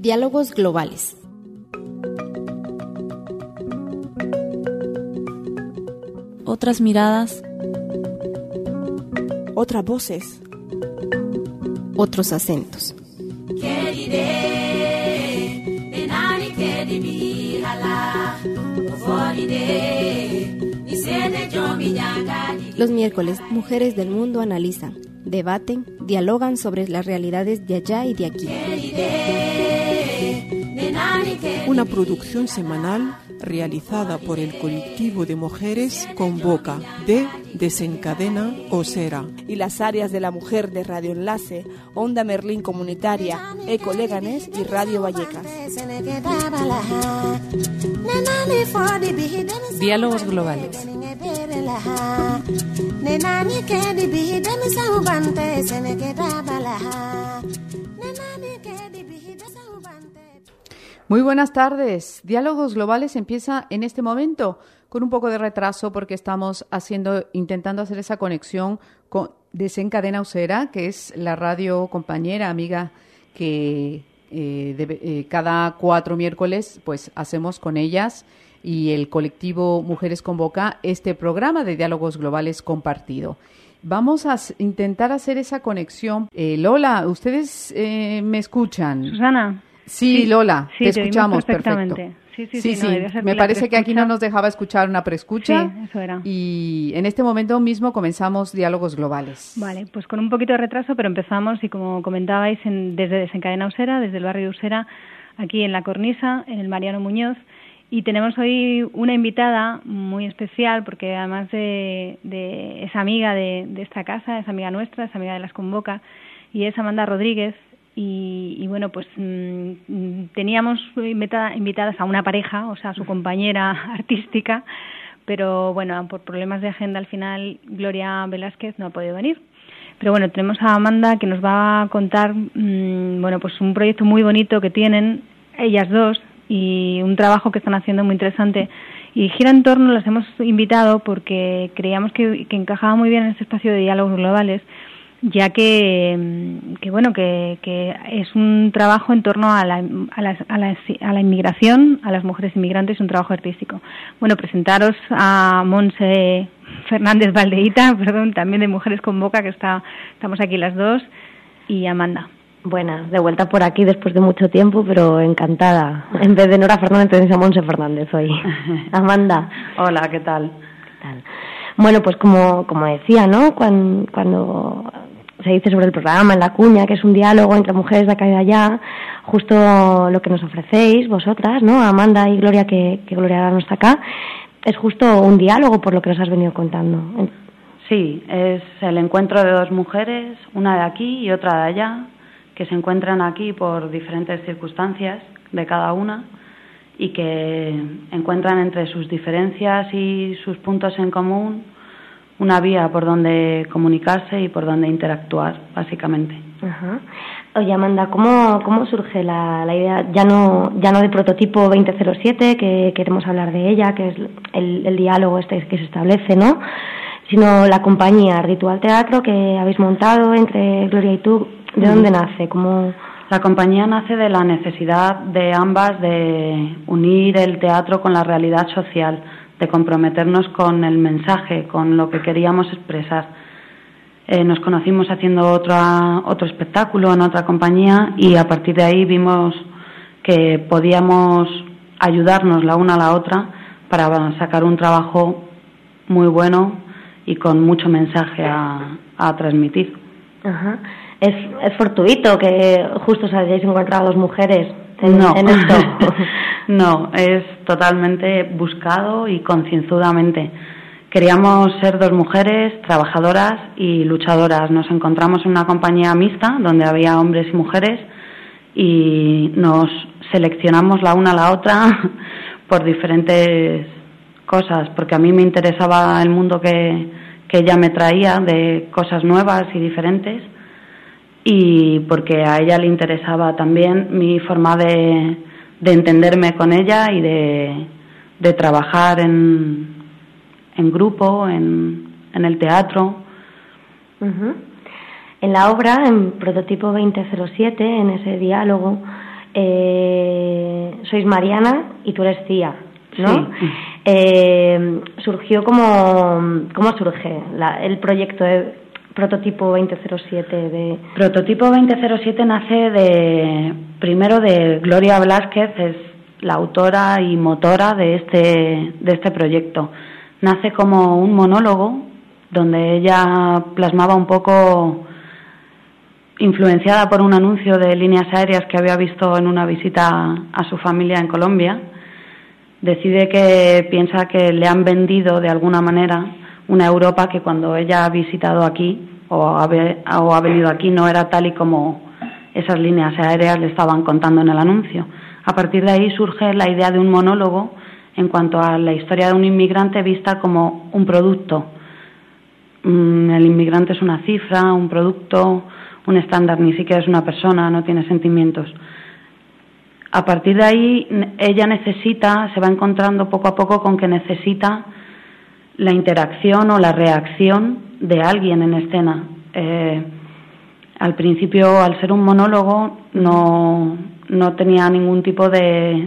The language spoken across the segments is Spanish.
Diálogos globales. Otras miradas. Otras voces. Otros acentos. Los miércoles, mujeres del mundo analizan, debaten, dialogan sobre las realidades de allá y de aquí. Una producción semanal realizada por el colectivo de mujeres Convoca de Desencadena Osera y las áreas de la mujer de Radio Enlace, Onda Merlín Comunitaria, Eco Leganés y Radio Vallecas. Diálogos globales. Muy buenas tardes. Diálogos Globales empieza en este momento con un poco de retraso porque estamos intentando hacer esa conexión con Desencadena Usera, que es la radio compañera, amiga que cada 4 miércoles pues hacemos con ellas y el colectivo Mujeres Convoca este programa de Diálogos Globales compartido. Vamos a intentar hacer esa conexión. Lola, ¿ustedes me escuchan? Susana. Sí, Lola, sí, te escuchamos perfectamente. Perfecto. Sí. No, me parece que aquí no nos dejaba escuchar una preescucha. Sí, eso era. Y en este momento mismo comenzamos Diálogos Globales. Vale, pues con un poquito de retraso, pero empezamos y como comentabais desde Desencadena Usera, desde el barrio de Usera, aquí en La Cornisa, en el Mariano Muñoz. Y tenemos hoy una invitada muy especial porque además de es amiga de esta casa, es amiga nuestra, es amiga de las Convoca y es Amanda Rodríguez. Y bueno, pues teníamos invitadas a una pareja, o sea, a su compañera artística, pero bueno, por problemas de agenda al final Gloria Velázquez no ha podido venir. Pero bueno, tenemos a Amanda que nos va a contar bueno, pues un proyecto muy bonito que tienen ellas dos y un trabajo que están haciendo muy interesante. Y gira en torno, las hemos invitado porque creíamos que encajaba muy bien en este espacio de diálogos globales, ya que es un trabajo en torno a la inmigración, a las mujeres inmigrantes, un trabajo artístico. Bueno, presentaros a Montse Fernández Valdeíta, también de Mujeres Convoca, que estamos aquí las dos, y Amanda. Buenas, de vuelta por aquí después de mucho tiempo, pero encantada. En vez de Nora Fernández, tenéis a Montse Fernández hoy. Amanda. Hola, ¿qué tal? Bueno, pues como decía, ¿no? Cuando se dice sobre el programa en la cuña, que es un diálogo entre mujeres de acá y de allá, justo lo que nos ofrecéis vosotras, ¿no? Amanda y Gloria, que Gloria ahora no está acá, es justo un diálogo por lo que nos has venido contando. Sí, es el encuentro de 2 mujeres, una de aquí y otra de allá, que se encuentran aquí por diferentes circunstancias de cada una y que encuentran entre sus diferencias y sus puntos en común una vía por donde comunicarse y por donde interactuar, básicamente. Ajá. Oye, Amanda, ¿cómo surge la idea, ya no de Prototipo 2007, que queremos hablar de ella, que es el diálogo que se establece, ¿no? Sino la compañía Ritual Teatro que habéis montado entre Gloria y tú? ¿De dónde nace? La compañía nace de la necesidad de ambas de unir el teatro con la realidad social, de comprometernos con el mensaje, con lo que queríamos expresar. Nos conocimos haciendo otro espectáculo en otra compañía y a partir de ahí vimos que podíamos ayudarnos la una a la otra para sacar un trabajo muy bueno y con mucho mensaje a transmitir. Ajá. ¿Es fortuito que justo os hayáis encontrado 2 mujeres en esto? No, es totalmente buscado y concienzudamente. Queríamos ser 2 mujeres trabajadoras y luchadoras. Nos encontramos en una compañía mixta donde había hombres y mujeres y nos seleccionamos la una a la otra por diferentes cosas, porque a mí me interesaba el mundo que ella me traía de cosas nuevas y diferentes, y porque a ella le interesaba también mi forma de entenderme con ella y de trabajar en grupo, en el teatro. Uh-huh. En la obra, en Prototipo 2007, en ese diálogo, sois Mariana y tú eres Cía, ¿no? Sí. Surgió ¿cómo surge el proyecto de Prototipo 2007? Prototipo 2007 nace primero de Gloria Blázquez, es la autora y motora de este proyecto. Nace como un monólogo donde ella plasmaba un poco, influenciada por un anuncio de líneas aéreas que había visto en una visita a su familia en Colombia. Decide que piensa que le han vendido de alguna manera una Europa que cuando ella ha visitado aquí o ha venido aquí no era tal y como esas líneas aéreas le estaban contando en el anuncio. A partir de ahí surge la idea de un monólogo en cuanto a la historia de un inmigrante vista como un producto. El inmigrante es una cifra, un producto, un estándar, ni siquiera es una persona, no tiene sentimientos. A partir de ahí ella se va encontrando poco a poco con que necesita la interacción o la reacción de alguien en escena. Al principio, al ser un monólogo, no tenía ningún tipo de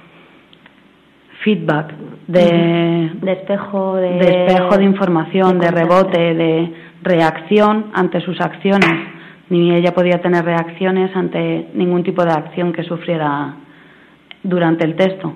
feedback, de espejo de información, de rebote, de reacción ante sus acciones. Ni ella podía tener reacciones ante ningún tipo de acción que sufriera durante el texto.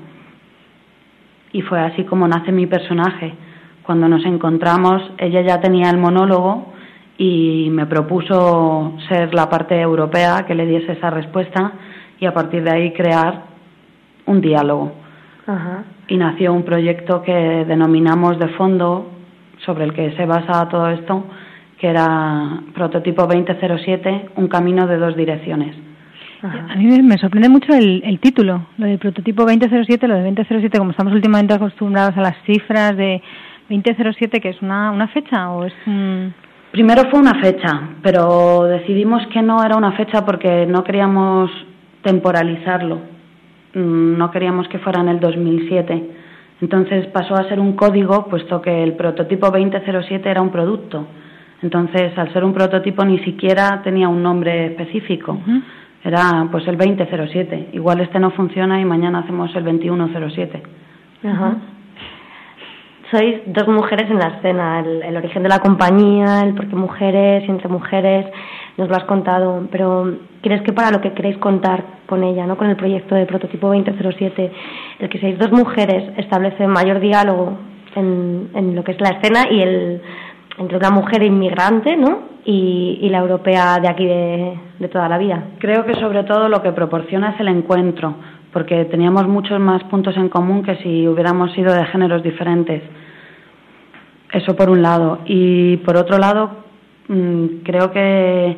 Y fue así como nace mi personaje. Cuando nos encontramos, ella ya tenía el monólogo y me propuso ser la parte europea que le diese esa respuesta y a partir de ahí crear un diálogo. Ajá. Y nació un proyecto que denominamos de fondo, sobre el que se basa todo esto, que era Prototipo 2007, un camino de dos direcciones. Ajá. A mí me sorprende mucho el título, lo de Prototipo 2007, lo de 2007, como estamos últimamente acostumbrados a las cifras de 2007, que es una fecha o es un... Primero fue una fecha, pero decidimos que no era una fecha porque no queríamos temporalizarlo, no queríamos que fuera en el 2007. Entonces pasó a ser un código, puesto que el Prototipo 2007 era un producto. Entonces, al ser un prototipo, ni siquiera tenía un nombre específico. Uh-huh. Era pues el 2007. Igual este no funciona y mañana hacemos el 2107. Ajá. Sois dos mujeres en la escena, el origen de la compañía, el por qué mujeres y entre mujeres, nos lo has contado, pero ¿crees que para lo que queréis contar con ella, ¿no? Con el proyecto de Prototipo 2007, el que seáis dos mujeres establece mayor diálogo en lo que es la escena y entre una mujer inmigrante, ¿no? y la europea de aquí de toda la vida? Creo que sobre todo lo que proporciona es el encuentro, porque teníamos muchos más puntos en común que si hubiéramos sido de géneros diferentes. Eso por un lado. Y por otro lado, creo que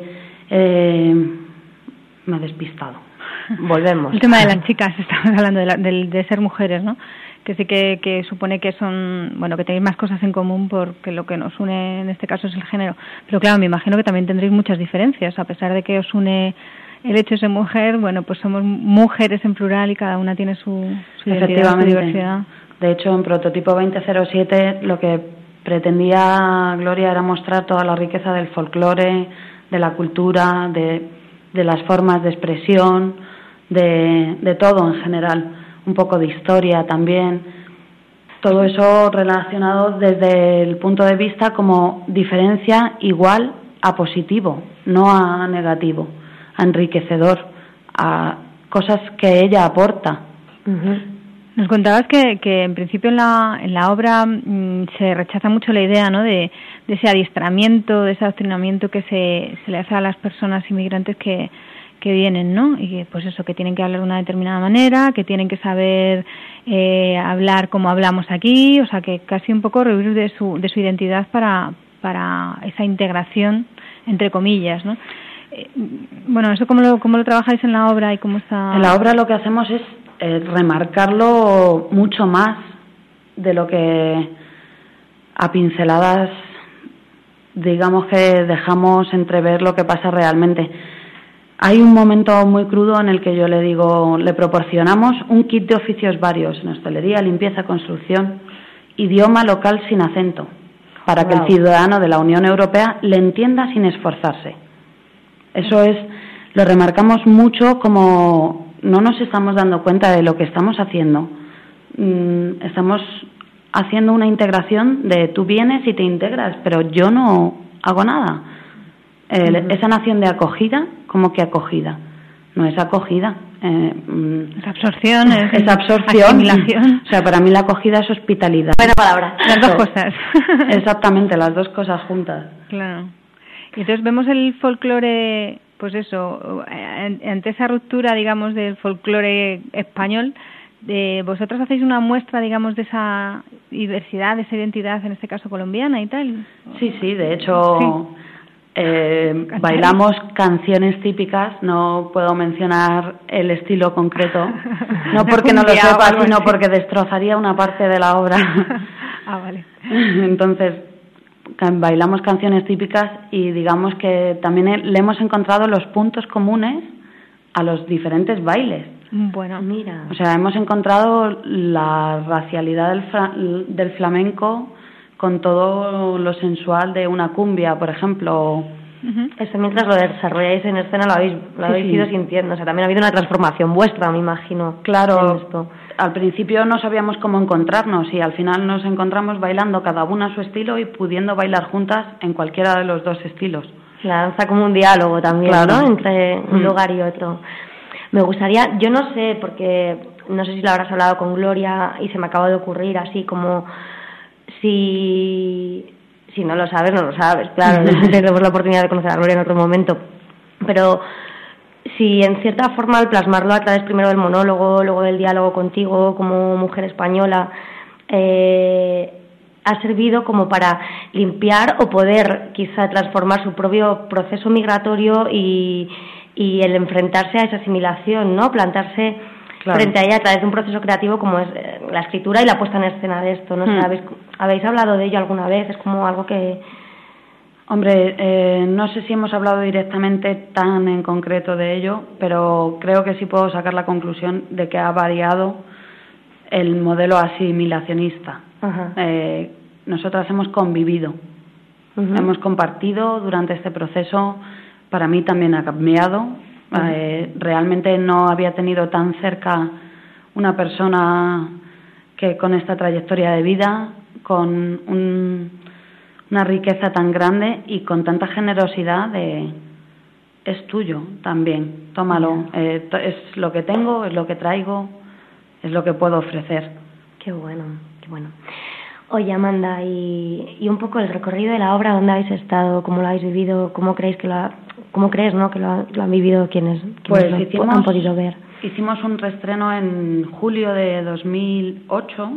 me he despistado. Volvemos. El tema de las chicas, estamos hablando de ser mujeres, ¿no? Que sí que supone que son, bueno, que tenéis más cosas en común porque lo que nos une en este caso es el género. Pero claro, me imagino que también tendréis muchas diferencias, a pesar de que os une el hecho de ser mujer. Bueno, pues somos mujeres en plural y cada una tiene su identidad, su diversidad. De hecho, en Prototipo 2007 lo que pretendía Gloria era mostrar toda la riqueza del folclore, de la cultura, de las formas de expresión, de todo en general. Un poco de historia también, todo eso relacionado desde el punto de vista como diferencia igual a positivo, no a negativo, a enriquecedor, a cosas que ella aporta. Uh-huh. Nos contabas que en principio en la obra se rechaza mucho la idea, ¿no? de ese adiestramiento, de ese adoctrinamiento que se le hace a las personas inmigrantes que vienen, ¿no? Y que, pues eso, que tienen que hablar de una determinada manera, que tienen que saber hablar como hablamos aquí, o sea, que casi un poco rehuir de su identidad para esa integración, entre comillas, ¿no? Bueno, ¿eso cómo lo trabajáis en la obra y cómo está...? En la obra lo que hacemos es remarcarlo mucho más de lo que a pinceladas, digamos que dejamos entrever lo que pasa realmente. Hay un momento muy crudo en el que yo le proporcionamos un kit de oficios varios, en hostelería, limpieza, construcción, idioma local sin acento, para que el ciudadano de la Unión Europea le entienda sin esforzarse. Eso lo remarcamos mucho como no nos estamos dando cuenta de lo que estamos haciendo. Estamos haciendo una integración de tú vienes y te integras, pero yo no hago nada. Esa noción de acogida, ¿cómo que acogida? No es acogida. Es absorción, es absorción. Asimilación. O sea, para mí la acogida es hospitalidad. Buena palabra. Las dos cosas. Exactamente, las dos cosas juntas. Claro. Y entonces vemos el folclore, pues eso, ante esa ruptura, digamos, del folclore español, vosotros hacéis una muestra, digamos, de esa diversidad, de esa identidad, en este caso colombiana y tal. Sí, de hecho, bailamos canciones típicas. No puedo mencionar el estilo concreto, no porque no lo sepa, sino porque destrozaría una parte de la obra. Ah, vale. Entonces, bailamos canciones típicas y digamos que también le hemos encontrado los puntos comunes a los diferentes bailes. Bueno, mira. O sea, hemos encontrado la racialidad del flamenco con todo lo sensual de una cumbia, por ejemplo. Eso mientras lo desarrolláis en escena lo habéis ido sintiendo. O sea, también ha habido una transformación vuestra, me imagino. Claro, en esto. Al principio no sabíamos cómo encontrarnos y al final nos encontramos bailando cada una a su estilo y pudiendo bailar juntas en cualquiera de los dos estilos. La danza como un diálogo también, claro, ¿no? Entre un lugar y otro. Me gustaría, yo no sé, porque no sé si lo habrás hablado con Gloria y se me acaba de ocurrir así como si no lo sabes, no lo sabes, claro, tendremos la oportunidad de conocer a Gloria en otro momento, pero si en cierta forma al plasmarlo a través primero del monólogo, luego del diálogo contigo como mujer española, ha servido como para limpiar o poder quizá transformar su propio proceso migratorio y el enfrentarse a esa asimilación, ¿no? Plantarse frente a ella a través de un proceso creativo como es la escritura y la puesta en escena de esto, ¿no? O sea, ¿habéis hablado de ello alguna vez? Es como algo que... Hombre, no sé si hemos hablado directamente tan en concreto de ello, pero creo que sí puedo sacar la conclusión de que ha variado el modelo asimilacionista. Nosotras hemos convivido, hemos compartido durante este proceso. Para mí también ha cambiado. Realmente no había tenido tan cerca una persona que con esta trayectoria de vida, con una riqueza tan grande y con tanta generosidad de es tuyo también, tómalo, es lo que tengo, es lo que traigo, es lo que puedo ofrecer. Qué bueno, qué bueno. Oye, Amanda, y un poco el recorrido de la obra, ¿dónde habéis estado? ¿Cómo lo habéis vivido? ¿Cómo crees, ¿no? que lo han vivido quienes han podido ver? Hicimos un reestreno en julio de 2008,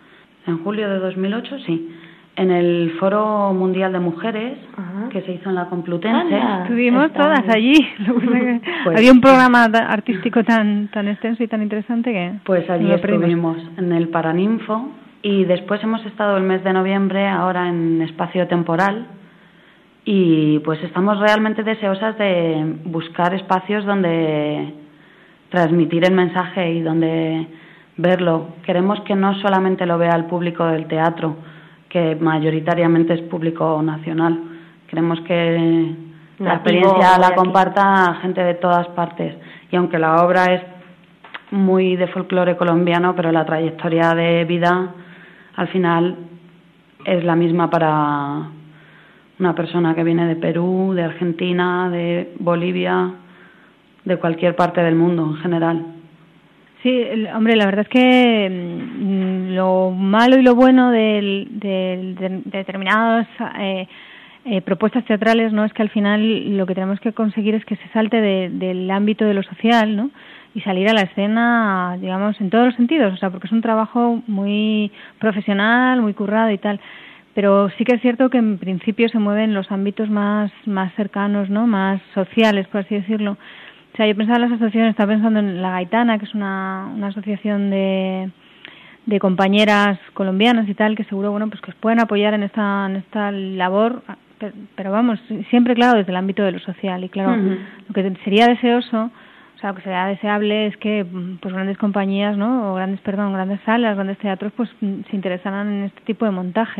sí, en el Foro Mundial de Mujeres, que se hizo en la Complutense. Estuvimos todas allí. Pues, había un programa artístico tan extenso y tan interesante que... Pues allí estuvimos, en el Paraninfo. Y después hemos estado el mes de noviembre ahora en Espacio Temporal y pues estamos realmente deseosas de buscar espacios donde transmitir el mensaje y donde verlo. Queremos que no solamente lo vea el público del teatro, que mayoritariamente es público nacional. Queremos que la experiencia la comparta gente de todas partes. Y aunque la obra es muy de folclore colombiano, pero la trayectoria de vida al final es la misma para una persona que viene de Perú, de Argentina, de Bolivia, de cualquier parte del mundo en general. Sí, hombre, la verdad es que lo malo y lo bueno de determinadas propuestas teatrales, no, es que al final lo que tenemos que conseguir es que se salte del ámbito de lo social, ¿no? Y salir a la escena, digamos, en todos los sentidos, o sea, porque es un trabajo muy profesional, muy currado y tal, pero sí que es cierto que en principio se mueve en los ámbitos más cercanos, ¿no? Más sociales, por así decirlo. O sea, yo pensaba en las asociaciones, estaba pensando en La Gaitana, que es una asociación de compañeras colombianas y tal, que seguro, bueno, pues que os pueden apoyar en esta labor, pero vamos, siempre, claro, desde el ámbito de lo social. Y claro, lo que sería deseoso, o sea, lo que sería deseable es que pues grandes compañías, ¿no? O grandes salas, grandes teatros, pues se interesaran en este tipo de montajes.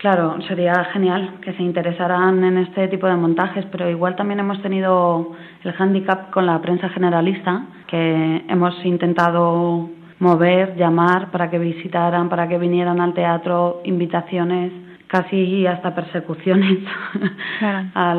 Claro, sería genial que se interesaran en este tipo de montajes, pero igual también hemos tenido el hándicap con la prensa generalista, que hemos intentado mover, llamar para que visitaran, para que vinieran al teatro, invitaciones, casi hasta persecuciones claro. a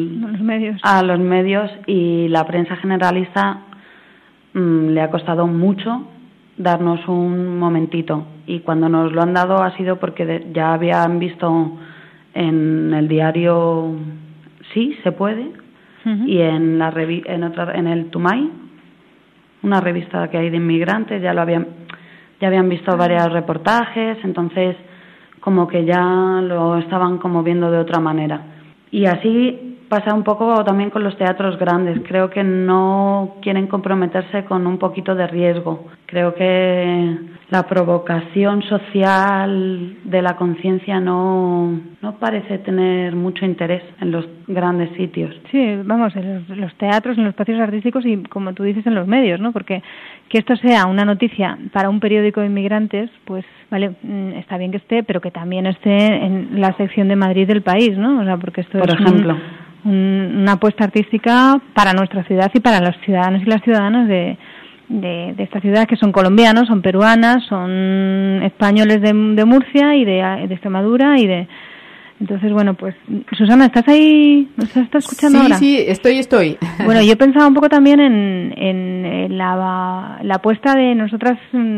los medios, y la prensa generalista le ha costado mucho darnos un momentito, y cuando nos lo han dado ha sido porque ya habían visto en el diario Sí se puede, y en el Tumay, una revista que hay de inmigrantes, ya habían visto varios reportajes, entonces como que ya lo estaban como viendo de otra manera. Y así pasa un poco también con los teatros grandes. Creo que no quieren comprometerse con un poquito de riesgo. Creo que la provocación social de la conciencia no parece tener mucho interés en los grandes sitios. Sí, vamos, en los teatros, en los espacios artísticos y, como tú dices, en los medios, ¿no? Porque que esto sea una noticia para un periódico de inmigrantes, pues vale, está bien que esté, pero que también esté en la sección de Madrid del País, ¿no? O sea, porque esto por es ejemplo una apuesta artística para nuestra ciudad y para los ciudadanos y las ciudadanas de esta ciudad, que son colombianos, son peruanas, son españoles de Murcia y de Extremadura y de... Entonces, bueno, pues, Susana, ¿estás ahí? ¿Nos estás escuchando ahora? Sí, estoy. Bueno, yo pensaba un poco también en la apuesta de nosotras,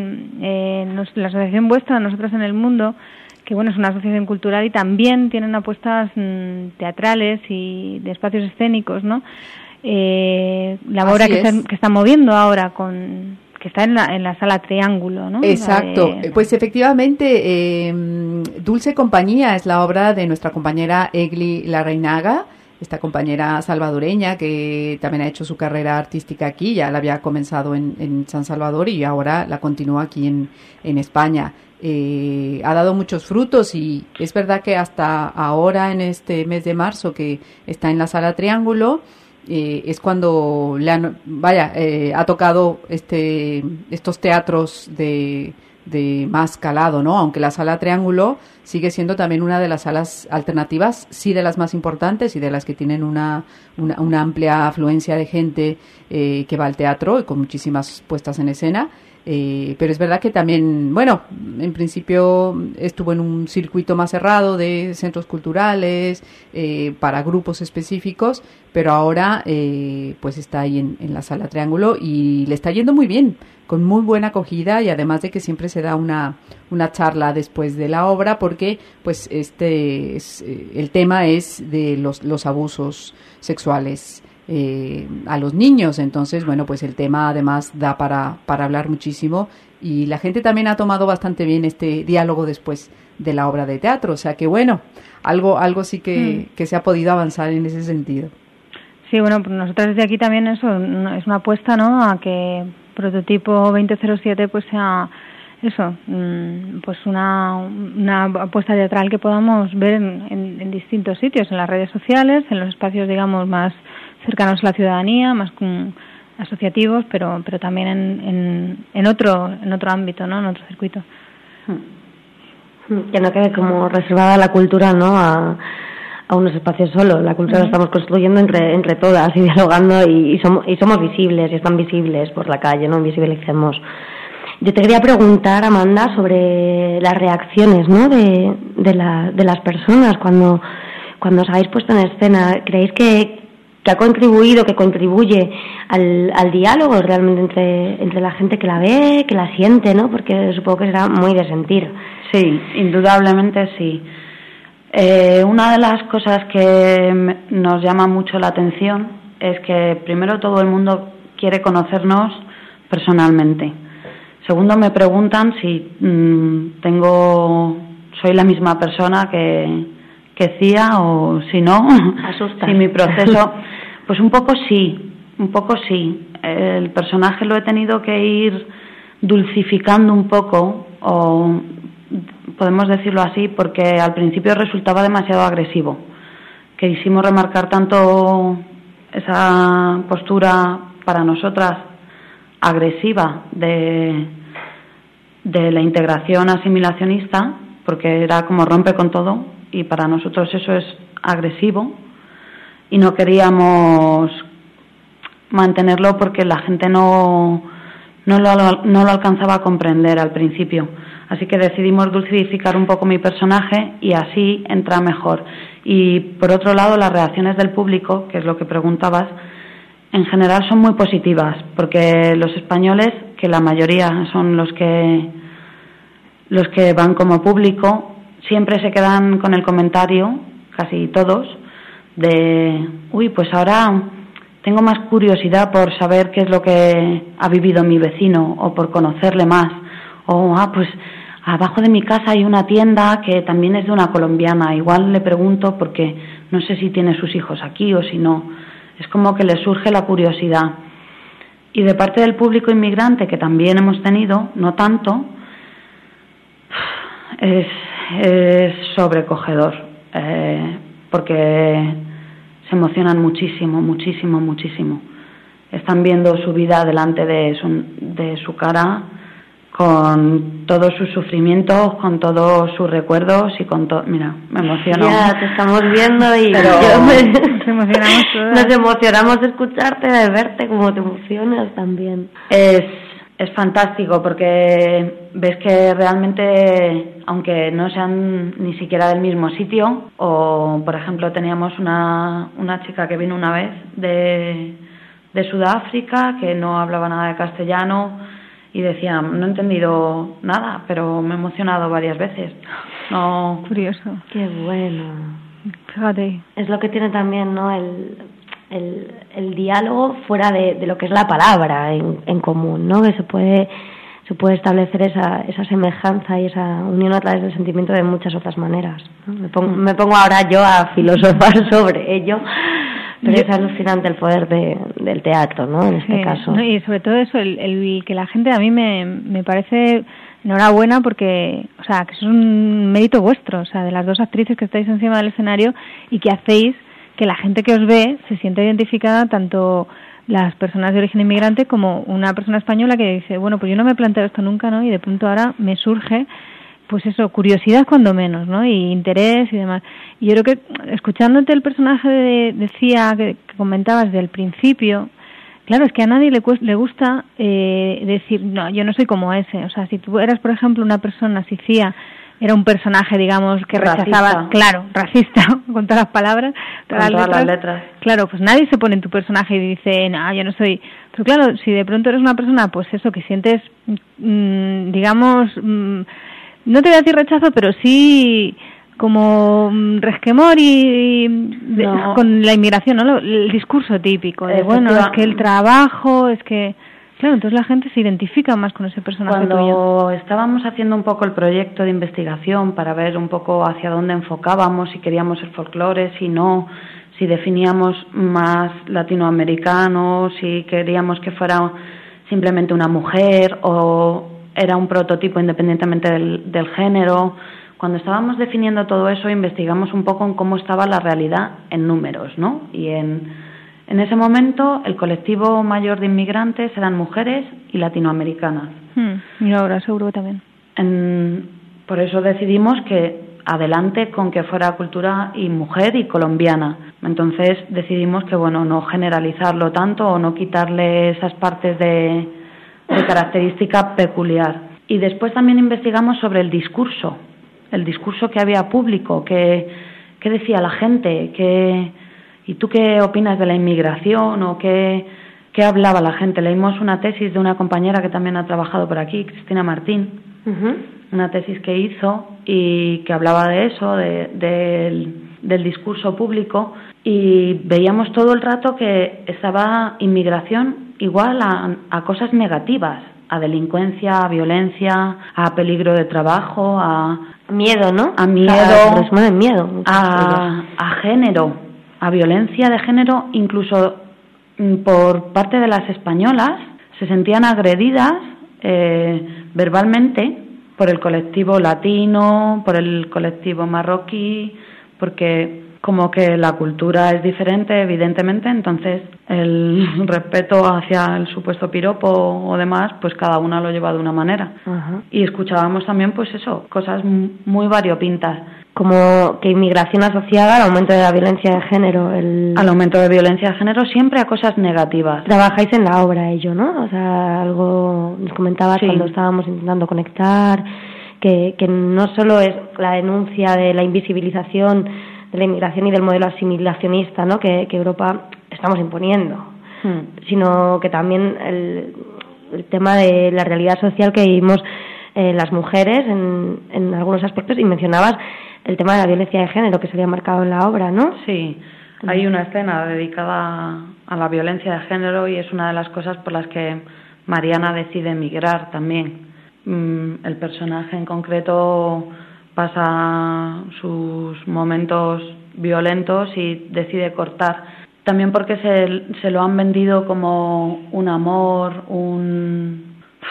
la asociación vuestra, Nosotras en el Mundo, que bueno, es una asociación cultural y también tienen apuestas teatrales y de espacios escénicos, ¿no? La obra que están moviendo ahora que está en la Sala Triángulo, ¿no? Exacto, pues efectivamente, Dulce Compañía es la obra de nuestra compañera Egli Larrainaga, esta compañera salvadoreña que también ha hecho su carrera artística aquí, ya la había comenzado en San Salvador y ahora la continúa aquí en España. Ha dado muchos frutos y es verdad que hasta ahora, en este mes de marzo que está en la Sala Triángulo, es cuando ha tocado estos teatros de más calado, ¿no? Aunque la Sala Triángulo sigue siendo también una de las salas alternativas, sí, de las más importantes y de las que tienen una amplia afluencia de gente que va al teatro y con muchísimas puestas en escena. Pero es verdad que también, bueno, en principio estuvo en un circuito más cerrado de centros culturales para grupos específicos, pero ahora pues está ahí en la Sala Triángulo y le está yendo muy bien, con muy buena acogida, y además de que siempre se da una charla después de la obra, porque pues el tema es de los abusos sexuales a los niños. Entonces, bueno, pues el tema además da para hablar muchísimo, y la gente también ha tomado bastante bien este diálogo después de la obra de teatro, o sea que bueno, algo sí que se ha podido avanzar en ese sentido. Sí, bueno, pues nosotros desde aquí también eso es una apuesta, ¿no?, a que Prototipo 2007 pues sea eso, pues una apuesta teatral que podamos ver en distintos sitios, en las redes sociales, en los espacios, digamos, más cercanos a la ciudadanía, más asociativos, pero también en otro ámbito, ¿no?, en otro circuito. Que no quede como reservada la cultura, ¿no?, a unos espacios solo. La cultura la estamos construyendo entre todas y dialogando, y somos visibles y están visibles por la calle, no visibilicemos. Yo te quería preguntar, Amanda, sobre las reacciones, ¿no?, de las personas cuando os habéis puesto en escena. ¿Creéis que ha contribuido, que contribuye al diálogo realmente entre la gente que la ve, que la siente, ¿no? Porque supongo que será muy de sentir. Sí, indudablemente sí. Una de las cosas que nos llama mucho la atención es que primero todo el mundo quiere conocernos personalmente. Segundo, me preguntan si soy la misma persona que Cía, o si no, si mi proceso, pues un poco sí. El personaje lo he tenido que ir dulcificando un poco, o podemos decirlo así, porque al principio resultaba demasiado agresivo. Quisimos remarcar tanto esa postura para nosotras agresiva de la integración asimilacionista, porque era como rompe con todo, y para nosotros eso es agresivo y no queríamos mantenerlo porque la gente no lo alcanzaba a comprender al principio. Así que decidimos dulcificar un poco mi personaje y así entra mejor. Y por otro lado, las reacciones del público, que es lo que preguntabas, en general son muy positivas, porque los españoles, que la mayoría son los que van como público, siempre se quedan con el comentario, casi todos, de uy, pues ahora tengo más curiosidad por saber qué es lo que ha vivido mi vecino o por conocerle más. O, pues abajo de mi casa hay una tienda que también es de una colombiana. Igual le pregunto porque no sé si tiene sus hijos aquí o si no. Es como que le surge la curiosidad. Y de parte del público inmigrante, que también hemos tenido, no tanto, es sobrecogedor. Porque se emocionan muchísimo, muchísimo, muchísimo. Están viendo su vida delante de su cara, con todos sus sufrimientos, con todos sus recuerdos y con todo. Mira, me emociono. Ya, te estamos viendo y nos emocionamos de escucharte, de verte, como te emocionas también. Es fantástico porque ves que realmente, aunque no sean ni siquiera del mismo sitio, o por ejemplo teníamos una chica que vino una vez de Sudáfrica que no hablaba nada de castellano y decía, no he entendido nada, pero me he emocionado varias veces. No. Curioso. Qué bueno. Fíjate. Es lo que tiene también, ¿no? El diálogo fuera de lo que es la palabra en común, ¿no? Que se puede establecer esa semejanza y esa unión a través del sentimiento de muchas otras maneras, ¿no? Me pongo ahora yo a filosofar sobre ello, pero es alucinante el poder del teatro, ¿no? En este caso. No, y sobre todo eso, el que la gente, a mí me parece enhorabuena porque, o sea, que es un mérito vuestro, o sea, de las dos actrices que estáis encima del escenario y que hacéis que la gente que os ve se sienta identificada, tanto las personas de origen inmigrante como una persona española que dice, bueno, pues yo no me he planteado esto nunca, ¿no? Y de pronto ahora me surge, pues eso, curiosidad cuando menos, ¿no? Y interés y demás. Y yo creo que, escuchándote el personaje decía que comentabas del principio, claro, es que a nadie le gusta decir, no, yo no soy como ese. O sea, si tú eras, por ejemplo, una persona, si Cía era un personaje, digamos, que rechazaba, claro, racista, con todas las palabras, todas las letras. Claro, pues nadie se pone en tu personaje y dice, no, yo no soy. Pero claro, si de pronto eres una persona, pues eso, que sientes, digamos, no te voy a decir rechazo, pero sí como resquemor con la inmigración, ¿no? El discurso típico de, bueno, es que el trabajo, es que... Claro, entonces la gente se identifica más con ese personaje tuyo. Cuando estábamos haciendo un poco el proyecto de investigación para ver un poco hacia dónde enfocábamos, si queríamos el folclore, si no, si definíamos más latinoamericano, si queríamos que fuera simplemente una mujer o era un prototipo independientemente del género. Cuando estábamos definiendo todo eso, investigamos un poco en cómo estaba la realidad en números, ¿no? Y en ese momento, el colectivo mayor de inmigrantes eran mujeres y latinoamericanas. Y ahora seguro también. Por eso decidimos que adelante con que fuera cultura y mujer y colombiana. Entonces decidimos que, bueno, no generalizarlo tanto o no quitarle esas partes de característica peculiar. Y después también investigamos sobre el discurso que había público, qué decía la gente, ¿y tú qué opinas de la inmigración o qué hablaba la gente? Leímos una tesis de una compañera que también ha trabajado por aquí, Cristina Martín, una tesis que hizo y que hablaba de eso, del discurso público, y veíamos todo el rato que estaba inmigración igual a cosas negativas, a delincuencia, a violencia, a peligro de trabajo, a miedo, ¿no? A miedo, a género, a violencia de género, incluso por parte de las españolas se sentían agredidas verbalmente por el colectivo latino, por el colectivo marroquí, porque como que la cultura es diferente, evidentemente, entonces el respeto hacia el supuesto piropo o demás, pues cada una lo lleva de una manera. Ajá. Y escuchábamos también, pues eso, cosas muy variopintas. Como que inmigración asociada al aumento de la violencia de género. Al aumento de violencia de género, siempre a cosas negativas. Trabajáis en la obra ello, ¿no? O sea, algo nos comentabas cuando estábamos intentando conectar, que no solo es la denuncia de la invisibilización de la inmigración y del modelo asimilacionista, ¿no? que Europa estamos imponiendo, sino que también el tema de la realidad social que vivimos las mujeres en algunos aspectos, y mencionabas el tema de la violencia de género que se había marcado en la obra, ¿no? Sí, hay una escena dedicada a la violencia de género y es una de las cosas por las que Mariana decide emigrar también. El personaje en concreto pasa sus momentos violentos y decide cortar. También porque se lo han vendido como un amor, un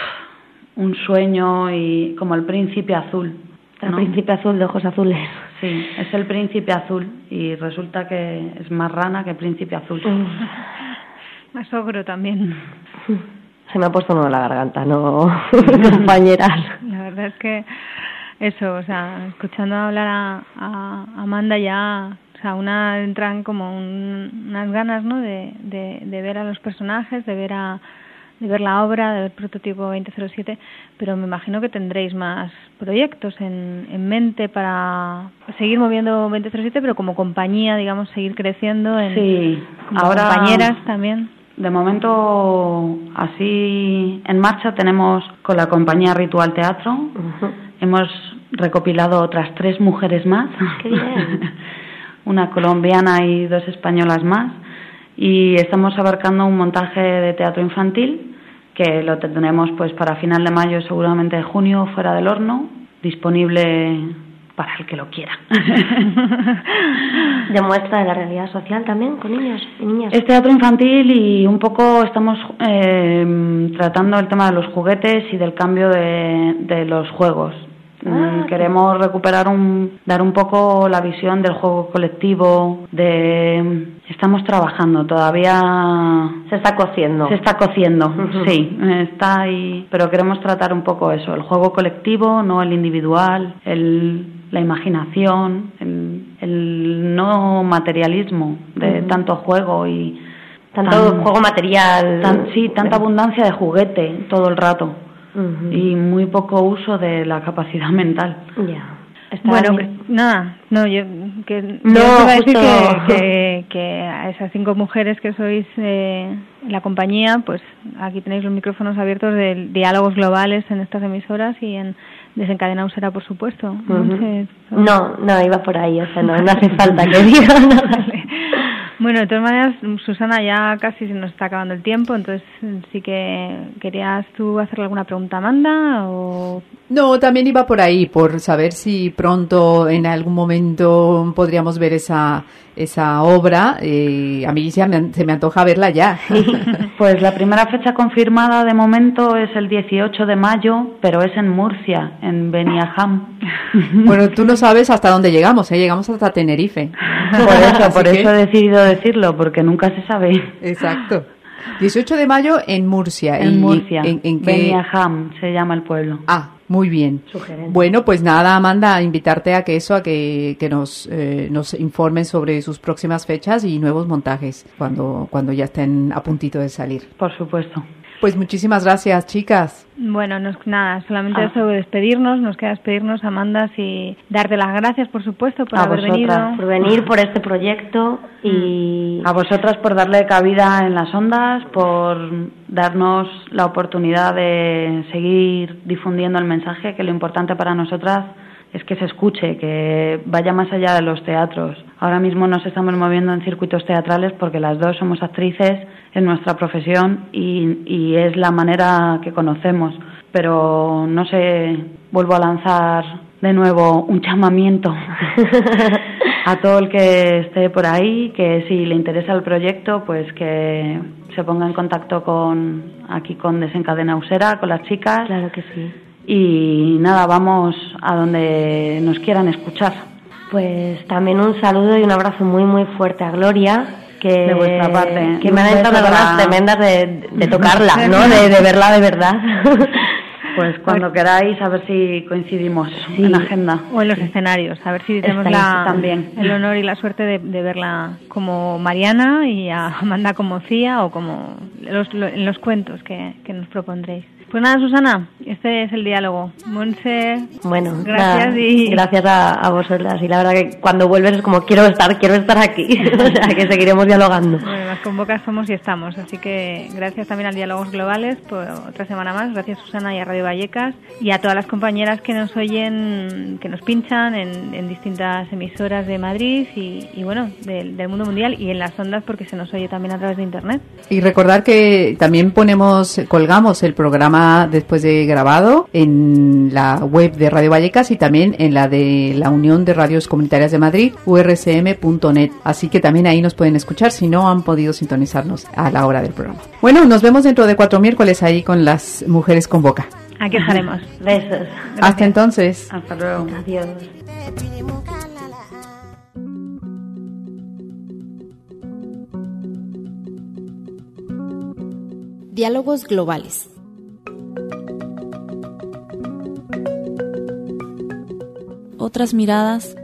sueño y como el príncipe azul, ¿no? El príncipe azul de ojos azules. Sí, es el príncipe azul y resulta que es más rana que príncipe azul. Más ogro también. Se me ha puesto uno en la garganta, ¿no, compañeras? La verdad es que eso, o sea, escuchando hablar a Amanda ya, o sea, una entran como unas ganas, ¿no? De ver a los personajes, de ver la obra, de ver Prototipo 2007, pero me imagino que tendréis más proyectos en mente para seguir moviendo 2007, pero como compañía, digamos, seguir creciendo como ahora, compañeras también. De momento, así en marcha tenemos con la compañía Ritual Teatro. Hemos recopilado otras 3 mujeres más. ¡Qué bien! Una colombiana y 2 españolas más. Y estamos abarcando un montaje de teatro infantil que lo tendremos pues para final de mayo, seguramente de junio, fuera del horno, disponible para el que lo quiera. ¿De muestra de la realidad social también con niños y niñas? Es teatro infantil y un poco estamos tratando el tema de los juguetes y del cambio de los juegos. Queremos recuperar dar un poco la visión del juego colectivo, estamos trabajando, todavía se está cociendo, sí, está ahí, pero queremos tratar un poco eso, el juego colectivo, no el individual, la imaginación, el no materialismo de tanto juego y tanto juego material, tanta abundancia de juguete todo el rato. Y muy poco uso de la capacidad mental. Bueno, yo iba a decir que a esas 5 mujeres que sois la compañía, pues aquí tenéis los micrófonos abiertos de diálogos globales en estas emisoras y en Desencadena Usera, por supuesto. No, iba por ahí, o sea, no hace falta que diga nada. Bueno, de todas maneras, Susana, ya casi se nos está acabando el tiempo, entonces sí que querías tú hacerle alguna pregunta a Amanda o... No, también iba por ahí, por saber si pronto en algún momento podríamos ver esa obra. A mí se me antoja verla ya. Pues la primera fecha confirmada de momento es el 18 de mayo, pero es en Murcia, en Beniajam. Bueno, tú no sabes hasta dónde llegamos, llegamos hasta Tenerife. Por eso he decidido decirlo, porque nunca se sabe. Exacto. 18 de mayo en Murcia. En Murcia, ¿En qué? Beniajam se llama el pueblo. Muy bien. Sugerente. Bueno, pues nada, Amanda, invitarte a que nos informen sobre sus próximas fechas y nuevos montajes cuando ya estén a puntito de salir. Por supuesto. Pues muchísimas gracias, chicas. Bueno, solamente eso, despedirnos, nos queda despedirnos, Amanda, y darte las gracias, por supuesto, por haber venido. Por venir, por este proyecto y... A vosotras por darle cabida en las ondas, por darnos la oportunidad de seguir difundiendo el mensaje, que lo importante para nosotras es que se escuche, que vaya más allá de los teatros. Ahora mismo nos estamos moviendo en circuitos teatrales porque las dos somos actrices en nuestra profesión y es la manera que conocemos. Pero no sé, vuelvo a lanzar de nuevo un llamamiento a todo el que esté por ahí, que si le interesa el proyecto, pues que se ponga en contacto con Desencadena Usera, con las chicas. Claro que sí. Y nada, vamos a donde nos quieran escuchar. Pues también un saludo y un abrazo muy muy fuerte a Gloria, que de vuestra parte, que me han entrado ganas tremendas de tocarla, ¿no? De verla de verdad. Pues cuando queráis, a ver si coincidimos en agenda. O en los escenarios, a ver si tenemos también el honor y la suerte de verla como Mariana y a Amanda como Cía o como en los cuentos que nos propondréis. Pues nada, Susana, este es el diálogo. Monse, bueno, gracias. Gracias a vosotras. Y la verdad que cuando vuelves es como quiero estar aquí. O sea, que seguiremos dialogando. Bueno, más con Boca somos y estamos. Así que gracias también al Diálogos Globales por otra semana más. Gracias, Susana, y a Radio Vallecas. Y a todas las compañeras que nos oyen, que nos pinchan en distintas emisoras de Madrid y bueno, del mundo mundial y en las ondas porque se nos oye también a través de Internet. Y recordar que también colgamos el programa después de grabado en la web de Radio Vallecas y también en la de la Unión de Radios Comunitarias de Madrid, urcm.net. Así que también ahí nos pueden escuchar si no han podido sintonizarnos a la hora del programa. Bueno, nos vemos dentro de 4 miércoles ahí con las mujeres con Boca. Aquí estaremos. Besos. Gracias. Hasta entonces. Hasta luego. Adiós. Diálogos Globales. Otras miradas,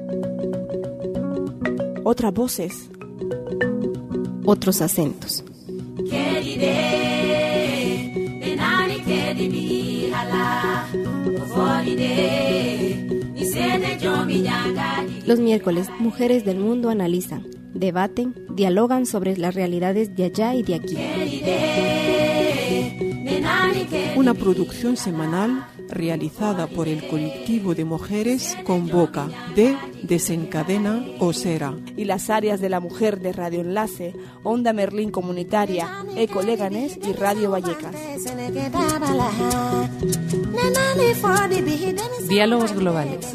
otras voces, otros acentos. Los miércoles, mujeres del mundo analizan, debaten, dialogan sobre las realidades de allá y de aquí. Una producción semanal realizada por el colectivo de mujeres Convoca de Desencadena Osera y las áreas de la mujer de Radio Enlace, Onda Merlín Comunitaria, Eco Leganés y Radio Vallecas. Diálogos Globales.